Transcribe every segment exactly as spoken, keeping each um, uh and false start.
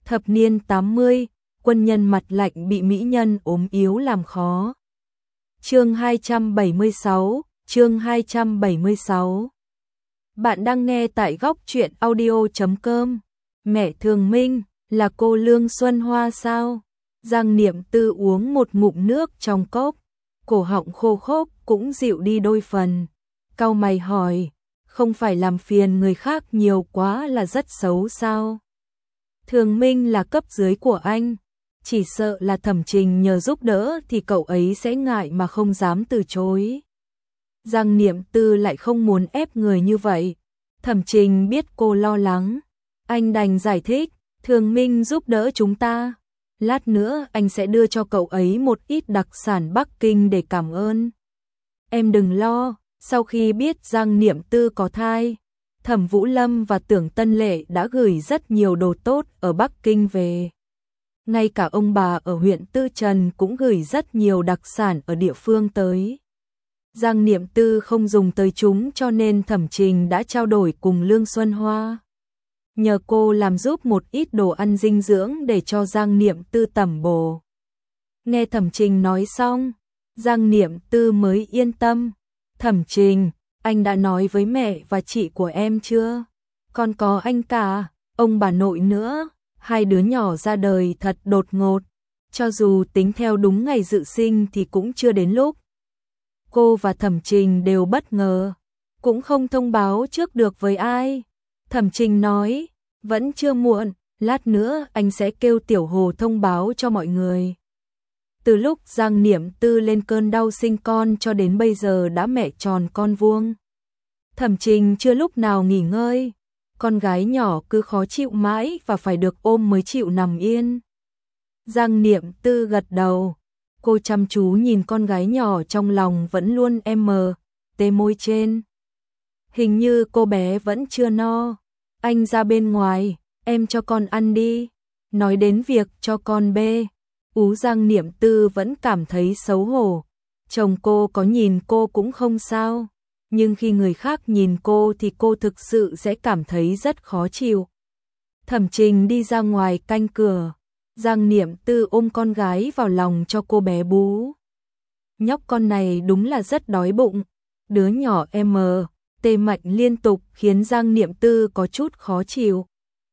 Thập niên tám mươi, quân nhân mặt lạnh bị mỹ nhân ốm yếu làm khó. Chương hai trăm bảy mươi sáu, chương hai trăm bảy mươi sáu. Bạn đang nghe tại góc truyện audio chấm com. Mẹ Thường Minh, là cô Lương Xuân Hoa sao? Giang Niệm Tư uống một ngụm nước trong cốc, cổ họng khô khốc cũng dịu đi đôi phần. Cau mày hỏi, không phải làm phiền người khác nhiều quá là rất xấu sao? Thường Minh là cấp dưới của anh, chỉ sợ là Thẩm Trình nhờ giúp đỡ thì cậu ấy sẽ ngại mà không dám từ chối. Giang Niệm Tư lại không muốn ép người như vậy. Thẩm Trình biết cô lo lắng, anh đành giải thích, Thường Minh giúp đỡ chúng ta. Lát nữa anh sẽ đưa cho cậu ấy một ít đặc sản Bắc Kinh để cảm ơn. Em đừng lo, sau khi biết Giang Niệm Tư có thai, Thẩm Vũ Lâm và Tưởng Tân Lệ đã gửi rất nhiều đồ tốt ở Bắc Kinh về. Ngay cả ông bà ở huyện Tư Trần cũng gửi rất nhiều đặc sản ở địa phương tới. Giang Niệm Tư không dùng tới chúng cho nên Thẩm Trình đã trao đổi cùng Lương Xuân Hoa. Nhờ cô làm giúp một ít đồ ăn dinh dưỡng để cho Giang Niệm Tư tẩm bổ. Nghe Thẩm Trình nói xong, Giang Niệm Tư mới yên tâm. Thẩm Trình, anh đã nói với mẹ và chị của em chưa? Còn có anh cả, ông bà nội nữa, hai đứa nhỏ ra đời thật đột ngột. Cho dù tính theo đúng ngày dự sinh thì cũng chưa đến lúc. Cô và Thẩm Trình đều bất ngờ, cũng không thông báo trước được với ai. Thẩm Trình nói, vẫn chưa muộn, lát nữa anh sẽ kêu Tiểu Hồ thông báo cho mọi người. Từ lúc Giang Niệm Tư lên cơn đau sinh con cho đến bây giờ đã mẹ tròn con vuông. Thẩm Trình chưa lúc nào nghỉ ngơi, con gái nhỏ cứ khó chịu mãi và phải được ôm mới chịu nằm yên. Giang Niệm Tư gật đầu, cô chăm chú nhìn con gái nhỏ trong lòng vẫn luôn em mờ, tê môi trên. Hình như cô bé vẫn chưa no. Anh ra bên ngoài, em cho con ăn đi. Nói đến việc cho con bê, ú Giang Niệm Tư vẫn cảm thấy xấu hổ. Chồng cô có nhìn cô cũng không sao, nhưng khi người khác nhìn cô thì cô thực sự sẽ cảm thấy rất khó chịu. Thẩm Trình đi ra ngoài canh cửa, Giang Niệm Tư ôm con gái vào lòng cho cô bé bú. Nhóc con này đúng là rất đói bụng, đứa nhỏ em tê mạnh liên tục khiến Giang Niệm Tư có chút khó chịu.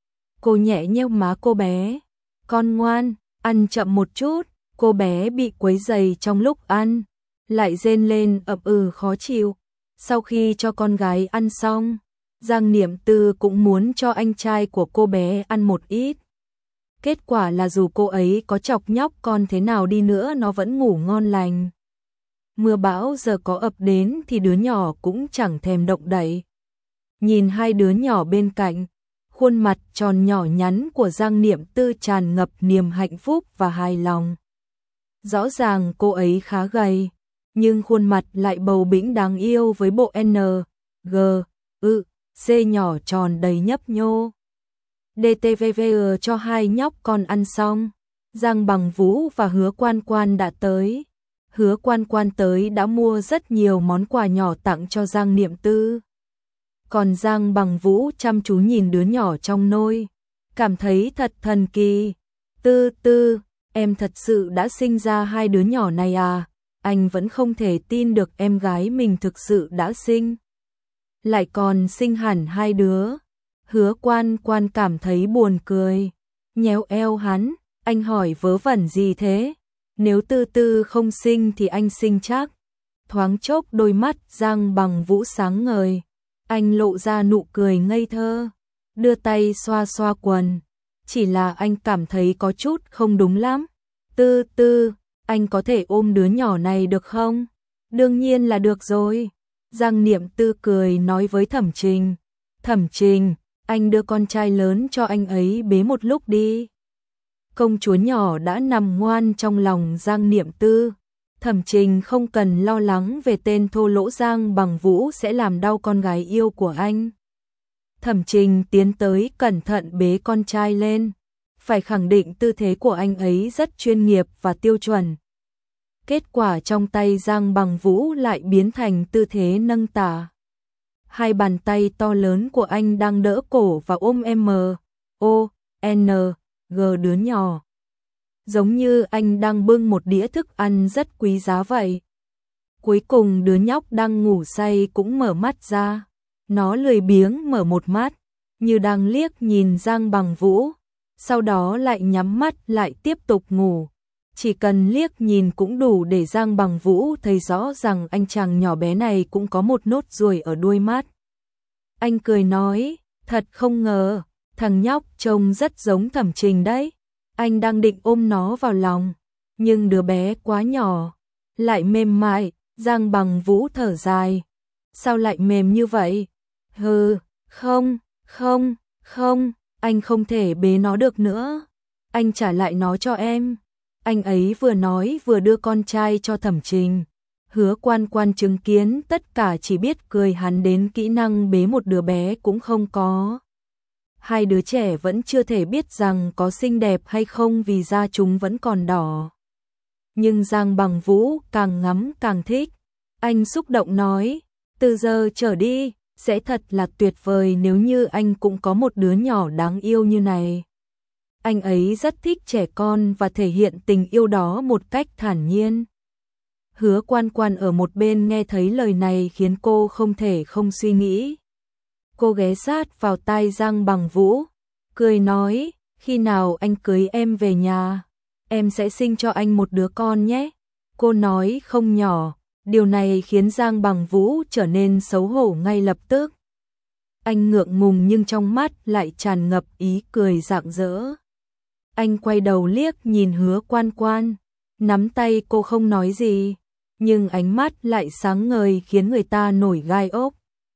Cô nhẹ nheo má cô bé, con ngoan, ăn chậm một chút. Cô bé bị quấy rầy trong lúc ăn, lại rên lên ậm ừ khó chịu. Sau khi cho con gái ăn xong, Giang Niệm Tư cũng muốn cho anh trai của cô bé ăn một ít. Kết quả là dù cô ấy có chọc nhóc con thế nào đi nữa nó vẫn ngủ ngon lành. Mưa bão giờ có ập đến thì đứa nhỏ cũng chẳng thèm động đậy. Nhìn hai đứa nhỏ bên cạnh, khuôn mặt tròn nhỏ nhắn của Giang Niệm Tư tràn ngập niềm hạnh phúc và hài lòng. Rõ ràng cô ấy khá gầy, nhưng khuôn mặt lại bầu bĩnh đáng yêu với bộ N, G, ư, C nhỏ tròn đầy nhấp nhô. đê tê vê vê cho hai nhóc con ăn xong, Giang Bằng Vũ và Hứa Quan Quan đã tới. Hứa Quan Quan tới đã mua rất nhiều món quà nhỏ tặng cho Giang Niệm Tư. Còn Giang Bằng Vũ chăm chú nhìn đứa nhỏ trong nôi, cảm thấy thật thần kỳ. Tư Tư, em thật sự đã sinh ra hai đứa nhỏ này à? Anh vẫn không thể tin được em gái mình thực sự đã sinh. Lại còn sinh hẳn hai đứa. Hứa Quan Quan cảm thấy buồn cười, nhéo eo hắn, anh hỏi vớ vẩn gì thế? Nếu Tư Tư không sinh thì anh sinh chắc. Thoáng chốc đôi mắt Giang Bằng Vũ sáng ngời, anh lộ ra nụ cười ngây thơ, đưa tay xoa xoa quần. Chỉ là anh cảm thấy có chút không đúng lắm. Tư Tư, anh có thể ôm đứa nhỏ này được không? Đương nhiên là được rồi. Giang Niệm Tư cười nói với Thẩm Trình. Thẩm Trình, anh đưa con trai lớn cho anh ấy bế một lúc đi. Công chúa nhỏ đã nằm ngoan trong lòng Giang Niệm Tư. Thẩm Trình không cần lo lắng về tên thô lỗ Giang Bằng Vũ sẽ làm đau con gái yêu của anh. Thẩm Trình tiến tới cẩn thận bế con trai lên, phải khẳng định tư thế của anh ấy rất chuyên nghiệp và tiêu chuẩn. Kết quả trong tay Giang Bằng Vũ lại biến thành tư thế nâng tả. Hai bàn tay to lớn của anh đang đỡ cổ và ôm M, O, N, gờ đứa nhỏ. Giống như anh đang bưng một đĩa thức ăn rất quý giá vậy. Cuối cùng đứa nhóc đang ngủ say cũng mở mắt ra. Nó lười biếng mở một mắt, như đang liếc nhìn Giang Bằng Vũ, sau đó lại nhắm mắt lại tiếp tục ngủ. Chỉ cần liếc nhìn cũng đủ để Giang Bằng Vũ thấy rõ rằng anh chàng nhỏ bé này cũng có một nốt ruồi ở đuôi mắt. Anh cười nói, thật không ngờ, thằng nhóc trông rất giống Thẩm Trình đấy. Anh đang định ôm nó vào lòng, nhưng đứa bé quá nhỏ, lại mềm mại. Giang Bằng Vũ thở dài, sao lại mềm như vậy? Hừ, không, không, không, anh không thể bế nó được nữa. Anh trả lại nó cho em. Anh ấy vừa nói vừa đưa con trai cho Thẩm Trình. Hứa Quan Quan chứng kiến tất cả chỉ biết cười, hắn đến kỹ năng bế một đứa bé cũng không có. Hai đứa trẻ vẫn chưa thể biết rằng có xinh đẹp hay không vì da chúng vẫn còn đỏ. Nhưng Giang Bằng Vũ càng ngắm càng thích. Anh xúc động nói, từ giờ trở đi, sẽ thật là tuyệt vời nếu như anh cũng có một đứa nhỏ đáng yêu như này. Anh ấy rất thích trẻ con và thể hiện tình yêu đó một cách thản nhiên. Hứa Quan Quan ở một bên nghe thấy lời này khiến cô không thể không suy nghĩ. Cô ghé sát vào tai Giang Bằng Vũ, cười nói, khi nào anh cưới em về nhà, em sẽ sinh cho anh một đứa con nhé. Cô nói không nhỏ, điều này khiến Giang Bằng Vũ trở nên xấu hổ ngay lập tức. Anh ngượng ngùng nhưng trong mắt lại tràn ngập ý cười rạng rỡ. Anh quay đầu liếc nhìn Hứa Quan Quan, nắm tay cô không nói gì, nhưng ánh mắt lại sáng ngời khiến người ta nổi gai ốc.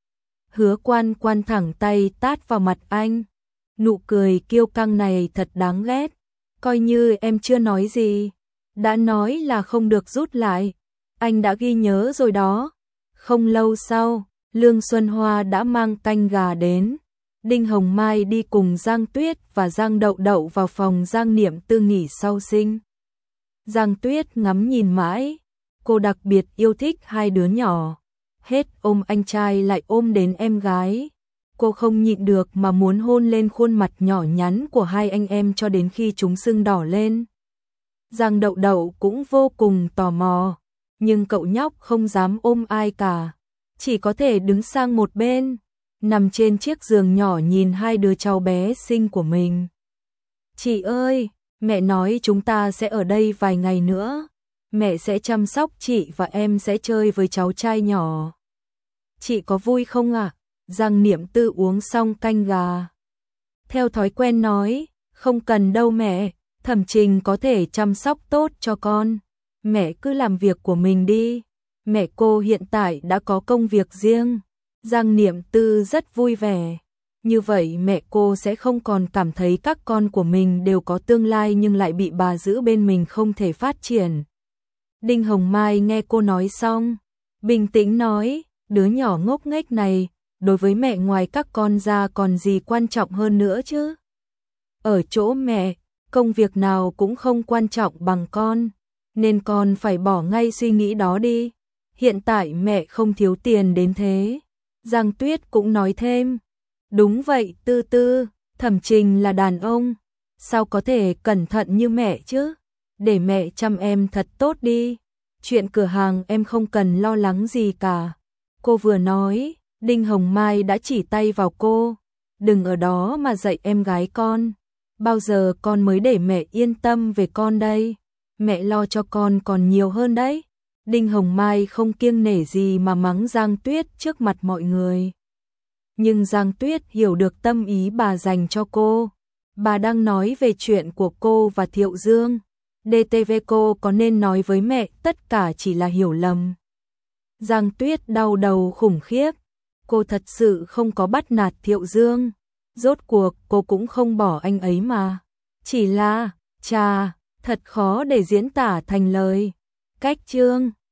Hứa Quan Quan thẳng tay tát vào mặt anh, nụ cười kiêu căng này thật đáng ghét. Coi như em chưa nói gì, đã nói là không được rút lại, anh đã ghi nhớ rồi đó. Không lâu sau, Lương Xuân Hoa đã mang canh gà đến. Đinh Hồng Mai đi cùng Giang Tuyết và Giang Đậu Đậu vào phòng Giang Niệm Tư nghỉ sau sinh. Giang Tuyết ngắm nhìn mãi, cô đặc biệt yêu thích hai đứa nhỏ, hết ôm anh trai lại ôm đến em gái. Cô không nhịn được mà muốn hôn lên khuôn mặt nhỏ nhắn của hai anh em cho đến khi chúng sưng đỏ lên. Giang Đậu Đậu cũng vô cùng tò mò, nhưng cậu nhóc không dám ôm ai cả, chỉ có thể đứng sang một bên, nằm trên chiếc giường nhỏ nhìn hai đứa cháu bé xinh của mình. Chị ơi, mẹ nói chúng ta sẽ ở đây vài ngày nữa, mẹ sẽ chăm sóc chị và em sẽ chơi với cháu trai nhỏ. Chị có vui không ạ? À? Giang Niệm Tư uống xong canh gà, theo thói quen nói, không cần đâu mẹ, Thẩm Trình có thể chăm sóc tốt cho con, mẹ cứ làm việc của mình đi, mẹ cô hiện tại đã có công việc riêng. Giang Niệm Tư rất vui vẻ, như vậy mẹ cô sẽ không còn cảm thấy các con của mình đều có tương lai nhưng lại bị bà giữ bên mình không thể phát triển. Đinh Hồng Mai nghe cô nói xong, bình tĩnh nói, đứa nhỏ ngốc nghếch này, đối với mẹ ngoài các con ra còn gì quan trọng hơn nữa chứ? Ở chỗ mẹ, công việc nào cũng không quan trọng bằng con, nên con phải bỏ ngay suy nghĩ đó đi. Hiện tại mẹ không thiếu tiền đến thế. Giang Tuyết cũng nói thêm, đúng vậy Tư Tư, Thẩm Trình là đàn ông, sao có thể cẩn thận như mẹ chứ? Để mẹ chăm em thật tốt đi, chuyện cửa hàng em không cần lo lắng gì cả. Cô vừa nói, Đinh Hồng Mai đã chỉ tay vào cô, đừng ở đó mà dạy em gái con, bao giờ con mới để mẹ yên tâm về con đây, mẹ lo cho con còn nhiều hơn đấy. Đinh Hồng Mai không kiêng nể gì mà mắng Giang Tuyết trước mặt mọi người. Nhưng Giang Tuyết hiểu được tâm ý bà dành cho cô. Bà đang nói về chuyện của cô và Thiệu Dương. đê tê vê cô có nên nói với mẹ tất cả chỉ là hiểu lầm. Giang Tuyết đau đầu khủng khiếp. Cô thật sự không có bắt nạt Thiệu Dương. Rốt cuộc cô cũng không bỏ anh ấy mà. Chỉ là, chà, thật khó để diễn tả thành lời. Cách chương